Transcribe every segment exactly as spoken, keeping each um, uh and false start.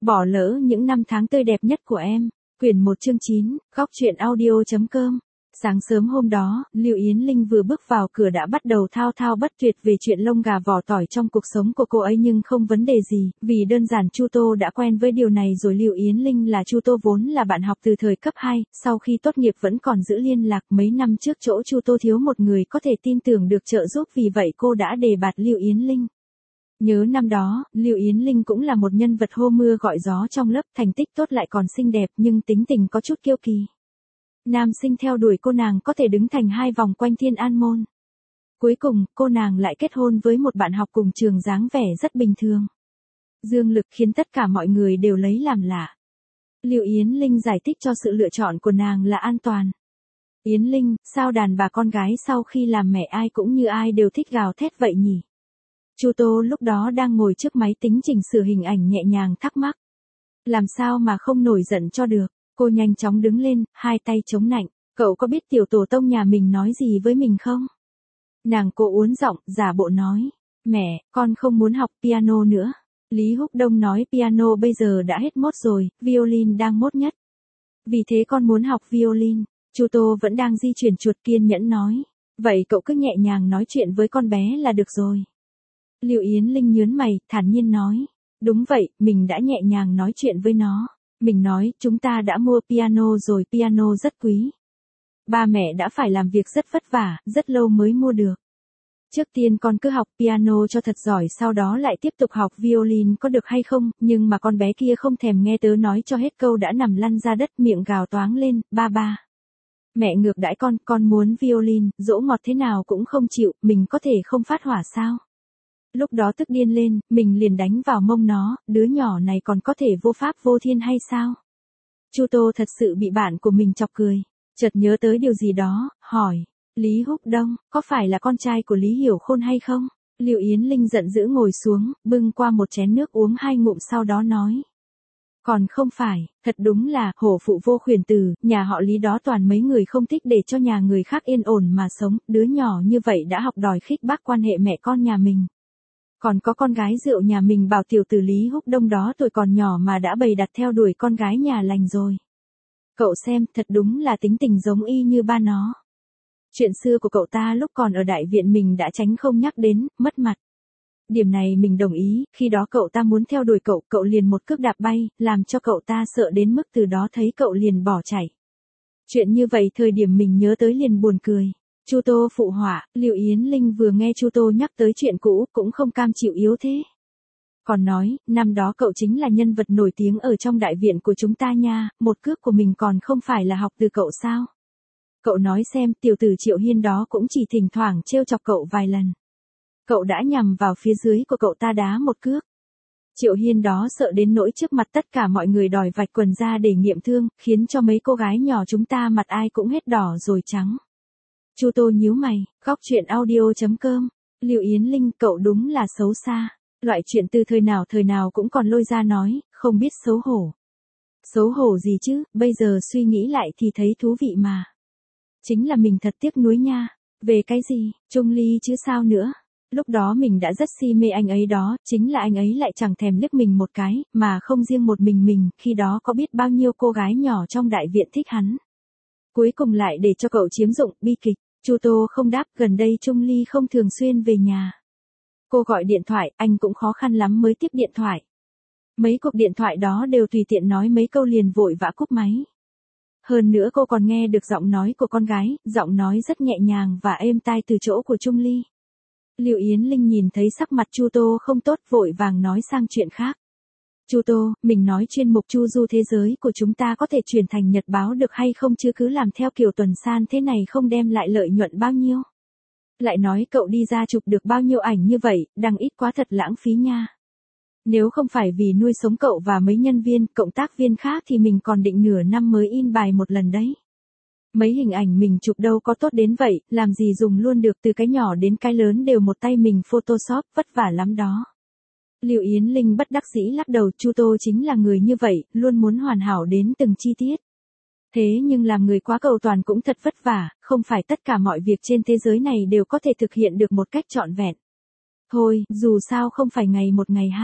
Bỏ lỡ những năm tháng tươi đẹp nhất của em. Quyển một chương chín, góc truyện audio chấm com. Sáng sớm hôm đó, Lưu Yến Linh vừa bước vào cửa đã bắt đầu thao thao bất tuyệt về chuyện lông gà vỏ tỏi trong cuộc sống của cô ấy, nhưng không vấn đề gì, vì đơn giản Chu Tô đã quen với điều này rồi. Lưu Yến Linh là Chu Tô vốn là bạn học từ thời cấp hai, sau khi tốt nghiệp vẫn còn giữ liên lạc. Mấy năm trước chỗ Chu Tô thiếu một người có thể tin tưởng được trợ giúp, vì vậy cô đã đề bạt Lưu Yến Linh. Nhớ năm đó, Lưu Yến Linh cũng là một nhân vật hô mưa gọi gió trong lớp, thành tích tốt lại còn xinh đẹp, nhưng tính tình có chút kiêu kỳ. Nam sinh theo đuổi cô nàng có thể đứng thành hai vòng quanh Thiên An Môn. Cuối cùng, cô nàng lại kết hôn với một bạn học cùng trường dáng vẻ rất bình thường. Dương lực khiến tất cả mọi người đều lấy làm lạ. Lưu Yến Linh giải thích cho sự lựa chọn của nàng là an toàn. Yến Linh, sao đàn bà con gái sau khi làm mẹ ai cũng như ai đều thích gào thét vậy nhỉ? Chu Tô lúc đó đang ngồi trước máy tính chỉnh sửa hình ảnh nhẹ nhàng thắc mắc. Làm sao mà không nổi giận cho được? Cô nhanh chóng đứng lên, hai tay chống nạnh. Cậu có biết tiểu tổ tông nhà mình nói gì với mình không? Nàng cô uốn giọng, giả bộ nói. Mẹ, con không muốn học piano nữa. Lý Húc Đông nói piano bây giờ đã hết mốt rồi, violin đang mốt nhất. Vì thế con muốn học violin. Chu Tô vẫn đang di chuyển chuột kiên nhẫn nói. Vậy cậu cứ nhẹ nhàng nói chuyện với con bé là được rồi. Lưu Yến Linh nhớn mày, thản nhiên nói. Đúng vậy, mình đã nhẹ nhàng nói chuyện với nó. Mình nói, chúng ta đã mua piano rồi, piano rất quý. Ba mẹ đã phải làm việc rất vất vả, rất lâu mới mua được. Trước tiên con cứ học piano cho thật giỏi, sau đó lại tiếp tục học violin có được hay không? Nhưng mà con bé kia không thèm nghe tớ nói cho hết câu đã nằm lăn ra đất, miệng gào toáng lên, ba ba. Mẹ ngược đãi con, con muốn violin, dỗ ngọt thế nào cũng không chịu, mình có thể không phát hỏa sao? Lúc đó tức điên lên, mình liền đánh vào mông nó, đứa nhỏ này còn có thể vô pháp vô thiên hay sao? Chu Tô thật sự bị bạn của mình chọc cười, chợt nhớ tới điều gì đó, hỏi, Lý Húc Đông, có phải là con trai của Lý Hiểu Khôn hay không? Lưu Yến Linh giận dữ ngồi xuống, bưng qua một chén nước uống hai ngụm sau đó nói. Còn không phải, thật đúng là, hổ phụ vô khuyển tử, nhà họ Lý đó toàn mấy người không thích để cho nhà người khác yên ổn mà sống, đứa nhỏ như vậy đã học đòi khích bác quan hệ mẹ con nhà mình. Còn có con gái rượu nhà mình bảo tiểu tử Lý Húc Đông đó tuổi còn nhỏ mà đã bày đặt theo đuổi con gái nhà lành rồi. Cậu xem, thật đúng là tính tình giống y như ba nó. Chuyện xưa của cậu ta lúc còn ở đại viện mình đã tránh không nhắc đến, mất mặt. Điểm này mình đồng ý, khi đó cậu ta muốn theo đuổi cậu, cậu liền một cước đạp bay, làm cho cậu ta sợ đến mức từ đó thấy cậu liền bỏ chạy. Chuyện như vậy thời điểm mình nhớ tới liền buồn cười. Chu Tô phụ họa, Lưu Yến Linh vừa nghe Chu Tô nhắc tới chuyện cũ, cũng không cam chịu yếu thế. Còn nói, năm đó cậu chính là nhân vật nổi tiếng ở trong đại viện của chúng ta nha, một cước của mình còn không phải là học từ cậu sao? Cậu nói xem, tiểu tử Triệu Hiên đó cũng chỉ thỉnh thoảng trêu chọc cậu vài lần. Cậu đã nhằm vào phía dưới của cậu ta đá một cước. Triệu Hiên đó sợ đến nỗi trước mặt tất cả mọi người đòi vạch quần ra để nghiệm thương, khiến cho mấy cô gái nhỏ chúng ta mặt ai cũng hết đỏ rồi trắng. Chu Tô nhíu mày, góc truyện audio chấm com. Lưu Yến Linh, cậu đúng là xấu xa. Loại chuyện từ thời nào thời nào cũng còn lôi ra nói, không biết xấu hổ. Xấu hổ gì chứ, bây giờ suy nghĩ lại thì thấy thú vị mà. Chính là mình thật tiếc nuối nha. Về cái gì, Trung Ly chứ sao nữa. Lúc đó mình đã rất si mê anh ấy đó, chính là anh ấy lại chẳng thèm liếc mình một cái, mà không riêng một mình mình, khi đó có biết bao nhiêu cô gái nhỏ trong đại viện thích hắn. Cuối cùng lại để cho cậu chiếm dụng, bi kịch. Chu Tô không đáp, gần đây Trung Ly không thường xuyên về nhà. Cô gọi điện thoại, anh cũng khó khăn lắm mới tiếp điện thoại. Mấy cuộc điện thoại đó đều tùy tiện nói mấy câu liền vội vã cúp máy. Hơn nữa cô còn nghe được giọng nói của con gái, giọng nói rất nhẹ nhàng và êm tai từ chỗ của Trung Ly. Lưu Yến Linh nhìn thấy sắc mặt Chu Tô không tốt, vội vàng nói sang chuyện khác. Chu Tô, mình nói chuyên mục Chu Du thế giới của chúng ta có thể chuyển thành nhật báo được hay không, chứ cứ làm theo kiểu tuần san thế này không đem lại lợi nhuận bao nhiêu. Lại nói cậu đi ra chụp được bao nhiêu ảnh như vậy, đăng ít quá thật lãng phí nha. Nếu không phải vì nuôi sống cậu và mấy nhân viên, cộng tác viên khác thì mình còn định nửa năm mới in bài một lần đấy. Mấy hình ảnh mình chụp đâu có tốt đến vậy, làm gì dùng luôn được, từ cái nhỏ đến cái lớn đều một tay mình photoshop, vất vả lắm đó. Lưu Yến Linh bất đắc dĩ lắc đầu, Chu Tô chính là người như vậy, luôn muốn hoàn hảo đến từng chi tiết. Thế nhưng làm người quá cầu toàn cũng thật vất vả, không phải tất cả mọi việc trên thế giới này đều có thể thực hiện được một cách trọn vẹn. Thôi, dù sao không phải ngày một ngày hai.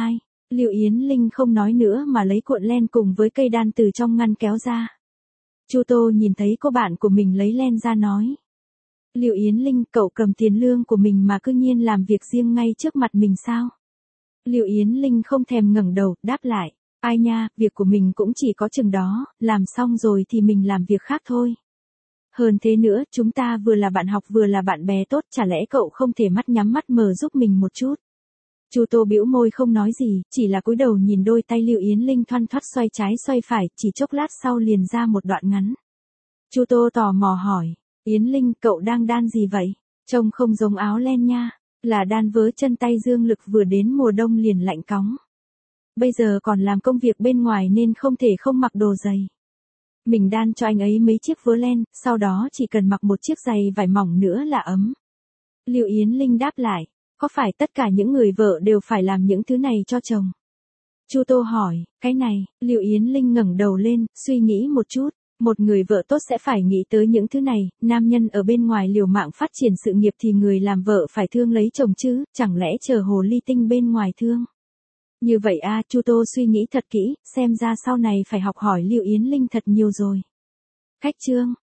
Lưu Yến Linh không nói nữa mà lấy cuộn len cùng với cây đan từ trong ngăn kéo ra. Chu Tô nhìn thấy cô bạn của mình lấy len ra nói. Lưu Yến Linh, cậu cầm tiền lương của mình mà cứ nhiên làm việc riêng ngay trước mặt mình sao? Lưu Yến Linh không thèm ngẩng đầu, đáp lại. Ai nha, việc của mình cũng chỉ có chừng đó, làm xong rồi thì mình làm việc khác thôi. Hơn thế nữa, chúng ta vừa là bạn học vừa là bạn bè tốt, chả lẽ cậu không thể mắt nhắm mắt mở giúp mình một chút? Chu Tô bĩu môi không nói gì, chỉ là cúi đầu nhìn đôi tay Lưu Yến Linh thoăn thoắt xoay trái xoay phải, chỉ chốc lát sau liền ra một đoạn ngắn. Chu Tô tò mò hỏi, Yến Linh, cậu đang đan gì vậy? Trông không giống áo len nha, là đan vớ chân tay dương lực vừa đến mùa đông liền lạnh cóng. Bây giờ còn làm công việc bên ngoài nên không thể không mặc đồ dày. Mình đan cho anh ấy mấy chiếc vớ len, sau đó chỉ cần mặc một chiếc giày vải mỏng nữa là ấm. Lưu Yến Linh đáp lại, có phải tất cả những người vợ đều phải làm những thứ này cho chồng? Chu Tô hỏi, cái này, Lưu Yến Linh ngẩng đầu lên, suy nghĩ một chút. Một người vợ tốt sẽ phải nghĩ tới những thứ này, nam nhân ở bên ngoài liều mạng phát triển sự nghiệp thì người làm vợ phải thương lấy chồng chứ, chẳng lẽ chờ hồ ly tinh bên ngoài thương? Như vậy a, Chu Tô suy nghĩ thật kỹ, xem ra sau này phải học hỏi Lưu Yến Linh thật nhiều rồi. Khách chương